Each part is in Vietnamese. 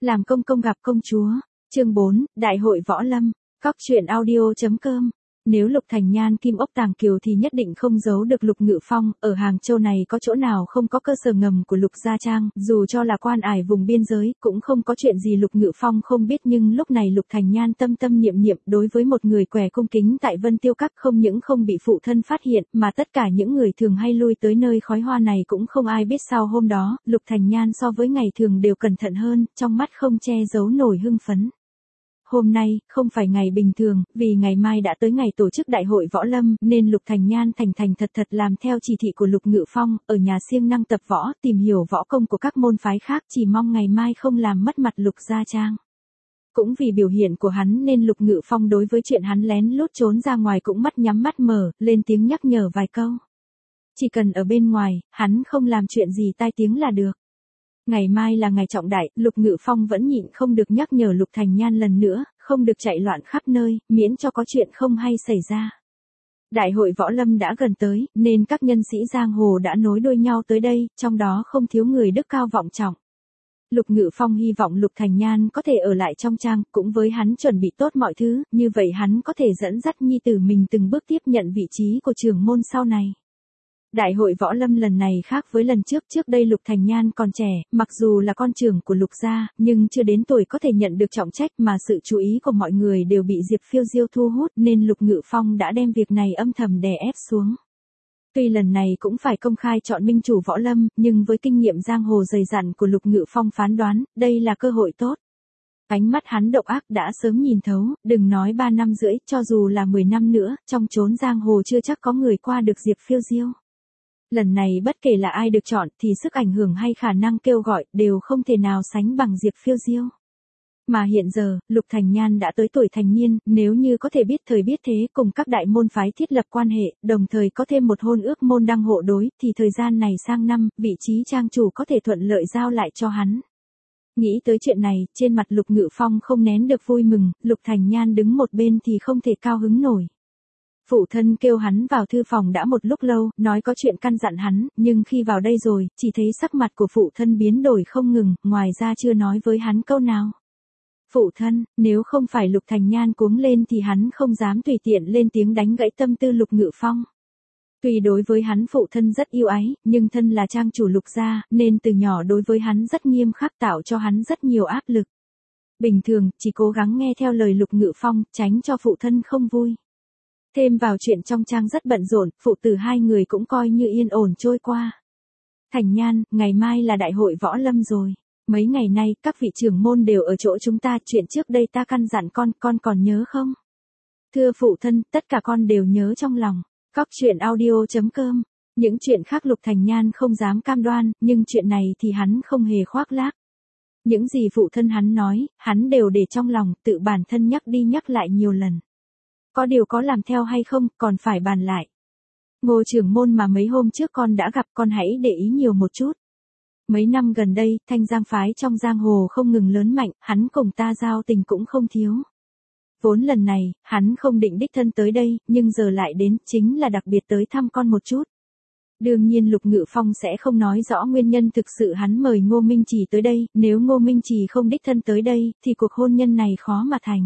Làm công công gặp công chúa. Chương 4, Đại hội Võ Lâm. Cóc truyện audio.com. Nếu Lục Thành Nhan Kim Ốc Tàng Kiều thì nhất định không giấu được Lục Ngự Phong, ở Hàng Châu này có chỗ nào không có cơ sở ngầm của Lục Gia Trang, dù cho là quan ải vùng biên giới, cũng không có chuyện gì Lục Ngự Phong không biết, nhưng lúc này Lục Thành Nhan tâm tâm niệm niệm đối với một người què cung kính tại Vân Tiêu Các không những không bị phụ thân phát hiện, mà tất cả những người thường hay lui tới nơi khói hoa này cũng không ai biết sao hôm đó, Lục Thành Nhan so với ngày thường đều cẩn thận hơn, trong mắt không che giấu nổi hưng phấn. Hôm nay, không phải ngày bình thường, vì ngày mai đã tới ngày tổ chức Đại hội Võ Lâm, nên Lục Thành Nhan thành thật làm theo chỉ thị của Lục Ngự Phong, ở nhà siêng năng tập võ, tìm hiểu võ công của các môn phái khác, chỉ mong ngày mai không làm mất mặt Lục Gia Trang. Cũng vì biểu hiện của hắn nên Lục Ngự Phong đối với chuyện hắn lén lút trốn ra ngoài cũng mắt nhắm mắt mở, lên tiếng nhắc nhở vài câu. Chỉ cần ở bên ngoài, hắn không làm chuyện gì tai tiếng là được. Ngày mai là ngày trọng đại, Lục Ngự Phong vẫn nhịn không được nhắc nhở Lục Thành Nhan lần nữa, không được chạy loạn khắp nơi, miễn cho có chuyện không hay xảy ra. Đại hội Võ Lâm đã gần tới, nên các nhân sĩ giang hồ đã nối đuôi nhau tới đây, trong đó không thiếu người đức cao vọng trọng. Lục Ngự Phong hy vọng Lục Thành Nhan có thể ở lại trong trang, cũng với hắn chuẩn bị tốt mọi thứ, như vậy hắn có thể dẫn dắt nhi tử mình từng bước tiếp nhận vị trí của trưởng môn sau này. Đại hội Võ Lâm lần này khác với lần trước đây Lục Thành Nhan còn trẻ, mặc dù là con trưởng của Lục gia, nhưng chưa đến tuổi có thể nhận được trọng trách, mà sự chú ý của mọi người đều bị Diệp Phiêu Diêu thu hút, nên Lục Ngự Phong đã đem việc này âm thầm đè ép xuống. Tuy lần này cũng phải công khai chọn minh chủ Võ Lâm, nhưng với kinh nghiệm giang hồ dày dặn của Lục Ngự Phong phán đoán, đây là cơ hội tốt. Ánh mắt hắn độc ác đã sớm nhìn thấu, đừng nói 3 năm rưỡi, cho dù là 10 năm nữa, trong chốn giang hồ chưa chắc có người qua được Diệp Phiêu Diêu. Lần này bất kể là ai được chọn thì sức ảnh hưởng hay khả năng kêu gọi đều không thể nào sánh bằng Diệp Phiêu Diêu. Mà hiện giờ, Lục Thành Nhan đã tới tuổi thành niên, nếu như có thể biết thời biết thế cùng các đại môn phái thiết lập quan hệ, đồng thời có thêm một hôn ước môn đăng hộ đối, thì thời gian này sang năm, vị trí trang chủ có thể thuận lợi giao lại cho hắn. Nghĩ tới chuyện này, trên mặt Lục Ngự Phong không nén được vui mừng, Lục Thành Nhan đứng một bên thì không thể cao hứng nổi. Phụ thân kêu hắn vào thư phòng đã một lúc lâu, nói có chuyện căn dặn hắn, nhưng khi vào đây rồi, chỉ thấy sắc mặt của phụ thân biến đổi không ngừng, ngoài ra chưa nói với hắn câu nào. Phụ thân, nếu không phải Lục Thành Nhan cuống lên thì hắn không dám tùy tiện lên tiếng đánh gãy tâm tư Lục Ngự Phong. Tuy đối với hắn phụ thân rất yêu ái, nhưng thân là trang chủ Lục gia, nên từ nhỏ đối với hắn rất nghiêm khắc, tạo cho hắn rất nhiều áp lực. Bình thường, chỉ cố gắng nghe theo lời Lục Ngự Phong, tránh cho phụ thân không vui. Thêm vào chuyện trong trang rất bận rộn, phụ tử hai người cũng coi như yên ổn trôi qua. Thành Nhan, ngày mai là Đại hội Võ Lâm rồi. Mấy ngày nay, các vị trưởng môn đều ở chỗ chúng ta, chuyện trước đây ta căn dặn con còn nhớ không? Thưa phụ thân, tất cả con đều nhớ trong lòng. Cóc truyện audio.com. Những chuyện khác Lục Thành Nhan không dám cam đoan, nhưng chuyện này thì hắn không hề khoác lác. Những gì phụ thân hắn nói, hắn đều để trong lòng, tự bản thân nhắc đi nhắc lại nhiều lần. Có điều có làm theo hay không, còn phải bàn lại. Ngô trưởng môn mà mấy hôm trước con đã gặp, con hãy để ý nhiều một chút. Mấy năm gần đây, thanh giang phái trong giang hồ không ngừng lớn mạnh, hắn cùng ta giao tình cũng không thiếu. Vốn lần này, hắn không định đích thân tới đây, nhưng giờ lại đến, chính là đặc biệt tới thăm con một chút. Đương nhiên Lục Ngự Phong sẽ không nói rõ nguyên nhân thực sự hắn mời Ngô Minh Trì tới đây, nếu Ngô Minh Trì không đích thân tới đây, thì cuộc hôn nhân này khó mà thành.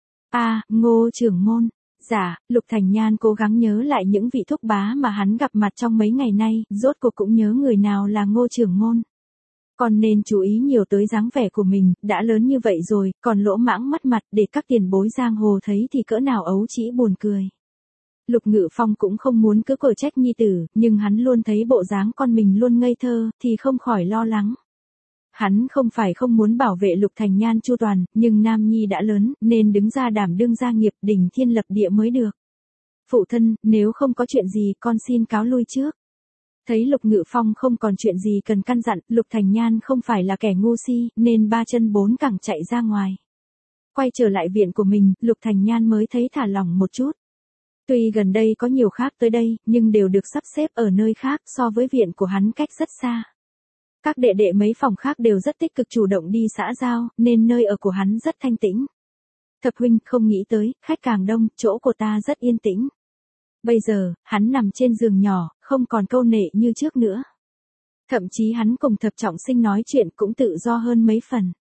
Ngô trưởng môn. Dạ, Lục Thành Nhan cố gắng nhớ lại những vị thúc bá mà hắn gặp mặt trong mấy ngày nay, rốt cuộc cũng nhớ người nào là Ngô trưởng môn. Còn nên chú ý nhiều tới dáng vẻ của mình, đã lớn như vậy rồi, còn lỗ mãng mất mặt để các tiền bối giang hồ thấy thì cỡ nào ấu trĩ buồn cười. Lục Ngự Phong cũng không muốn cứ cở trách nhi tử, nhưng hắn luôn thấy bộ dáng con mình luôn ngây thơ, thì không khỏi lo lắng. Hắn không phải không muốn bảo vệ Lục Thành Nhan chu toàn, nhưng Nam Nhi đã lớn, nên đứng ra đảm đương gia nghiệp đỉnh thiên lập địa mới được. Phụ thân, nếu không có chuyện gì con xin cáo lui trước. Thấy Lục Ngự Phong không còn chuyện gì cần căn dặn, Lục Thành Nhan không phải là kẻ ngu si, nên ba chân bốn cẳng chạy ra ngoài. Quay trở lại viện của mình, Lục Thành Nhan mới thấy thả lỏng một chút. Tuy gần đây có nhiều khác tới đây, nhưng đều được sắp xếp ở nơi khác, so với viện của hắn cách rất xa. Các đệ đệ mấy phòng khác đều rất tích cực chủ động đi xã giao, nên nơi ở của hắn rất thanh tĩnh. Thập huynh, không nghĩ tới, khách càng đông, chỗ của ta rất yên tĩnh. Bây giờ, hắn nằm trên giường nhỏ, không còn câu nệ như trước nữa. Thậm chí hắn cùng Thập Trọng Sinh nói chuyện cũng tự do hơn mấy phần.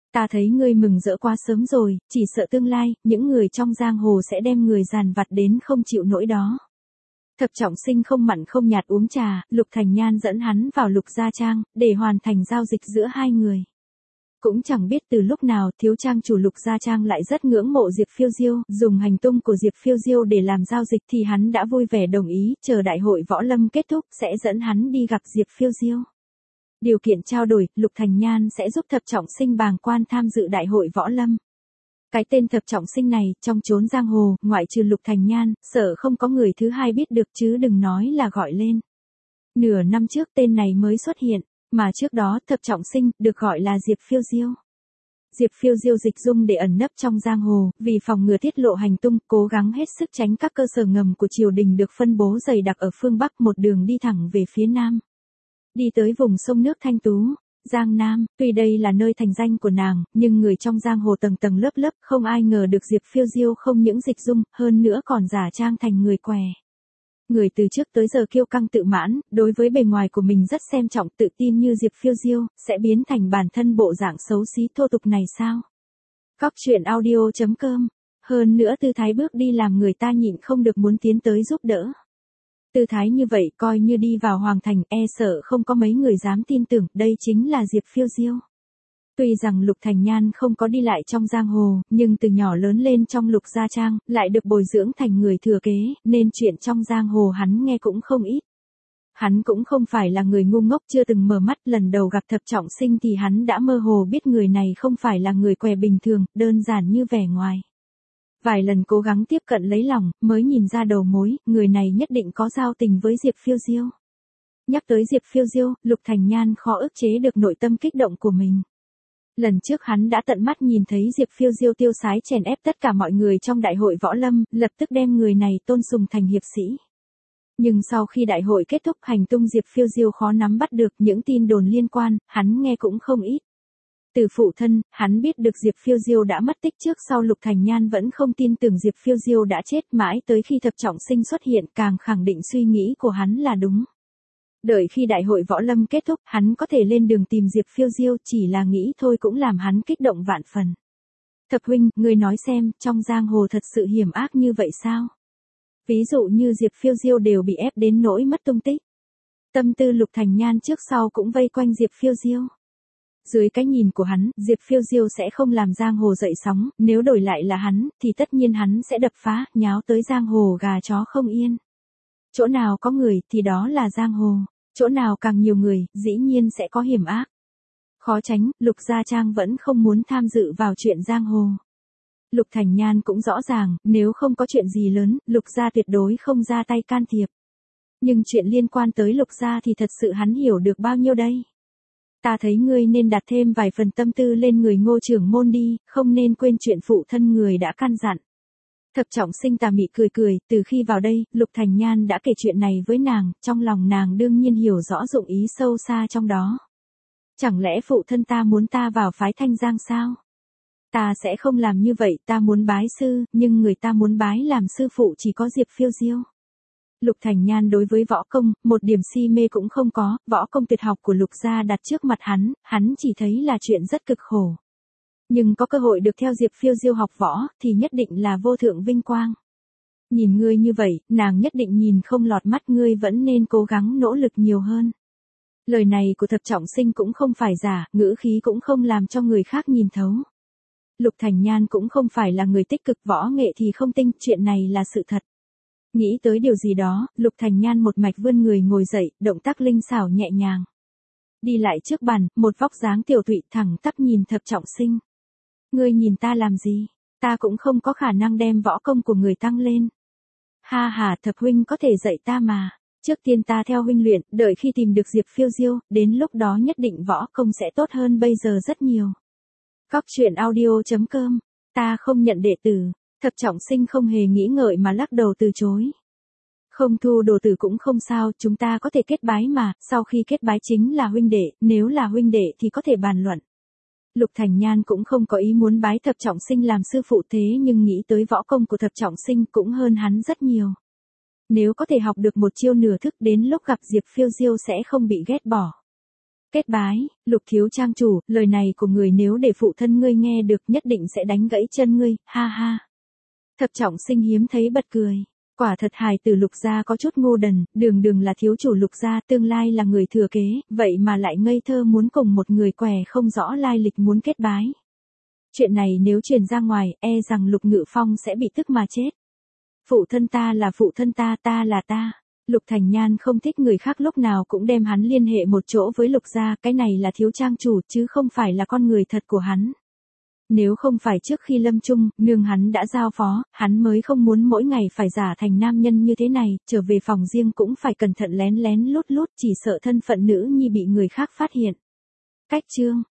Ta thấy ngươi mừng rỡ quá sớm rồi, chỉ sợ tương lai, những người trong giang hồ sẽ đem người giàn vặt đến không chịu nổi đó. Thập Trọng Sinh không mặn không nhạt uống trà, Lục Thành Nhan dẫn hắn vào Lục Gia Trang, để hoàn thành giao dịch giữa hai người. Cũng chẳng biết từ lúc nào thiếu trang chủ Lục Gia Trang lại rất ngưỡng mộ Diệp Phiêu Diêu, dùng hành tung của Diệp Phiêu Diêu để làm giao dịch thì hắn đã vui vẻ đồng ý, chờ đại hội võ lâm kết thúc sẽ dẫn hắn đi gặp Diệp Phiêu Diêu. Điều kiện trao đổi, Lục Thành Nhan sẽ giúp Thập Trọng Sinh bàng quan tham dự đại hội võ lâm. Cái tên Thập Trọng Sinh này, trong chốn giang hồ, ngoại trừ Lục Thành Nhan, sợ không có người thứ hai biết được chứ đừng nói là gọi lên. Nửa năm trước tên này mới xuất hiện, mà trước đó Thập Trọng Sinh được gọi là Diệp Phiêu Diêu. Diệp Phiêu Diêu dịch dung để ẩn nấp trong giang hồ, vì phòng ngừa tiết lộ hành tung, cố gắng hết sức tránh các cơ sở ngầm của triều đình được phân bố dày đặc ở phương Bắc, một đường đi thẳng về phía Nam. Đi tới vùng sông nước Thanh Tú, Giang Nam, tuy đây là nơi thành danh của nàng, nhưng người trong giang hồ tầng tầng lớp lớp không ai ngờ được Diệp Phiêu Diêu không những dịch dung, hơn nữa còn giả trang thành người què. Người từ trước tới giờ kiêu căng tự mãn, đối với bề ngoài của mình rất xem trọng tự tin như Diệp Phiêu Diêu, sẽ biến thành bản thân bộ dạng xấu xí thô tục này sao? Cóc truyện audio.com. Hơn nữa tư thái bước đi làm người ta nhịn không được muốn tiến tới giúp đỡ. Tư thái như vậy coi như đi vào hoàng thành, e sợ không có mấy người dám tin tưởng, đây chính là Diệp Phiêu Diêu. Tuy rằng Lục Thành Nhan không có đi lại trong giang hồ, nhưng từ nhỏ lớn lên trong Lục Gia Trang, lại được bồi dưỡng thành người thừa kế, nên chuyện trong giang hồ hắn nghe cũng không ít. Hắn cũng không phải là người ngu ngốc chưa từng mở mắt, lần đầu gặp Thập Trọng Sinh thì hắn đã mơ hồ biết người này không phải là người què bình thường, đơn giản như vẻ ngoài. Vài lần cố gắng tiếp cận lấy lòng, mới nhìn ra đầu mối, người này nhất định có giao tình với Diệp Phiêu Diêu. Nhắc tới Diệp Phiêu Diêu, Lục Thành Nhan khó ức chế được nội tâm kích động của mình. Lần trước hắn đã tận mắt nhìn thấy Diệp Phiêu Diêu tiêu sái chèn ép tất cả mọi người trong đại hội võ lâm, lập tức đem người này tôn sùng thành hiệp sĩ. Nhưng sau khi đại hội kết thúc, hành tung Diệp Phiêu Diêu khó nắm bắt được, những tin đồn liên quan, hắn nghe cũng không ít. Từ phụ thân, hắn biết được Diệp Phiêu Diêu đã mất tích trước sau, Lục Thành Nhan vẫn không tin tưởng Diệp Phiêu Diêu đã chết, mãi tới khi Thập Trọng Sinh xuất hiện càng khẳng định suy nghĩ của hắn là đúng. Đợi khi đại hội võ lâm kết thúc, hắn có thể lên đường tìm Diệp Phiêu Diêu, chỉ là nghĩ thôi cũng làm hắn kích động vạn phần. Thập huynh, ngươi nói xem, trong giang hồ thật sự hiểm ác như vậy sao? Ví dụ như Diệp Phiêu Diêu đều bị ép đến nỗi mất tung tích. Tâm tư Lục Thành Nhan trước sau cũng vây quanh Diệp Phiêu Diêu. Dưới cái nhìn của hắn, Diệp Phiêu Diêu sẽ không làm giang hồ dậy sóng, nếu đổi lại là hắn, thì tất nhiên hắn sẽ đập phá, nháo tới giang hồ gà chó không yên. Chỗ nào có người, thì đó là giang hồ, chỗ nào càng nhiều người, dĩ nhiên sẽ có hiểm ác. Khó tránh, Lục Gia Trang vẫn không muốn tham dự vào chuyện giang hồ. Lục Thành Nhan cũng rõ ràng, nếu không có chuyện gì lớn, Lục Gia tuyệt đối không ra tay can thiệp. Nhưng chuyện liên quan tới Lục Gia thì thật sự hắn hiểu được bao nhiêu đây? Ta thấy ngươi nên đặt thêm vài phần tâm tư lên người Ngô trưởng môn đi, không nên quên chuyện phụ thân người đã căn dặn. Thập Trọng Sinh tà mị cười cười, từ khi vào đây, Lục Thành Nhan đã kể chuyện này với nàng, trong lòng nàng đương nhiên hiểu rõ dụng ý sâu xa trong đó. Chẳng lẽ phụ thân ta muốn ta vào phái Thanh Giang sao? Ta sẽ không làm như vậy, ta muốn bái sư, nhưng người ta muốn bái làm sư phụ chỉ có Diệp Phiêu Diêu. Lục Thành Nhan đối với võ công, một điểm si mê cũng không có, võ công tuyệt học của Lục Gia đặt trước mặt hắn chỉ thấy là chuyện rất cực khổ. Nhưng có cơ hội được theo Diệp Phiêu Diêu học võ, thì nhất định là vô thượng vinh quang. Nhìn ngươi như vậy, nàng nhất định nhìn không lọt mắt, ngươi vẫn nên cố gắng nỗ lực nhiều hơn. Lời này của Thập Trọng Sinh cũng không phải giả, ngữ khí cũng không làm cho người khác nhìn thấu. Lục Thành Nhan cũng không phải là người tích cực, võ nghệ thì không tinh, chuyện này là sự thật. Nghĩ tới điều gì đó, Lục Thành Nhan một mạch vươn người ngồi dậy, động tác linh xảo nhẹ nhàng. Đi lại trước bàn, một vóc dáng tiểu tụy thẳng tắp nhìn Thập Trọng Sinh. Ngươi nhìn ta làm gì? Ta cũng không có khả năng đem võ công của người tăng lên. Ha ha, Thập huynh có thể dạy ta mà. Trước tiên ta theo huynh luyện, đợi khi tìm được Diệp Phiêu Diêu, đến lúc đó nhất định võ công sẽ tốt hơn bây giờ rất nhiều. Cóc truyện audio.com. Ta không nhận đệ tử. Thập Trọng Sinh không hề nghĩ ngợi mà lắc đầu từ chối. Không thu đồ tử cũng không sao, chúng ta có thể kết bái mà, sau khi kết bái chính là huynh đệ, nếu là huynh đệ thì có thể bàn luận. Lục Thành Nhan cũng không có ý muốn bái Thập Trọng Sinh làm sư phụ, thế nhưng nghĩ tới võ công của Thập Trọng Sinh cũng hơn hắn rất nhiều. Nếu có thể học được một chiêu nửa thức, đến lúc gặp Diệp Phiêu Diêu sẽ không bị ghét bỏ. Kết bái, Lục thiếu trang chủ, lời này của người nếu để phụ thân ngươi nghe được nhất định sẽ đánh gãy chân ngươi, ha ha. Thập Trọng Sinh hiếm thấy bật cười. Quả thật hài tử Lục gia có chút ngu đần, đường đường là thiếu chủ Lục gia, tương lai là người thừa kế, vậy mà lại ngây thơ muốn cùng một người què không rõ lai lịch muốn kết bái. Chuyện này nếu truyền ra ngoài, e rằng Lục Ngự Phong sẽ bị tức mà chết. Phụ thân ta là phụ thân ta, ta là ta. Lục Thành Nhan không thích người khác lúc nào cũng đem hắn liên hệ một chỗ với Lục gia, cái này là thiếu trang chủ chứ không phải là con người thật của hắn. Nếu không phải trước khi lâm chung, nương hắn đã giao phó, hắn mới không muốn mỗi ngày phải giả thành nam nhân như thế này, trở về phòng riêng cũng phải cẩn thận lén lén lút lút, chỉ sợ thân phận nữ nhi bị người khác phát hiện. Cách chương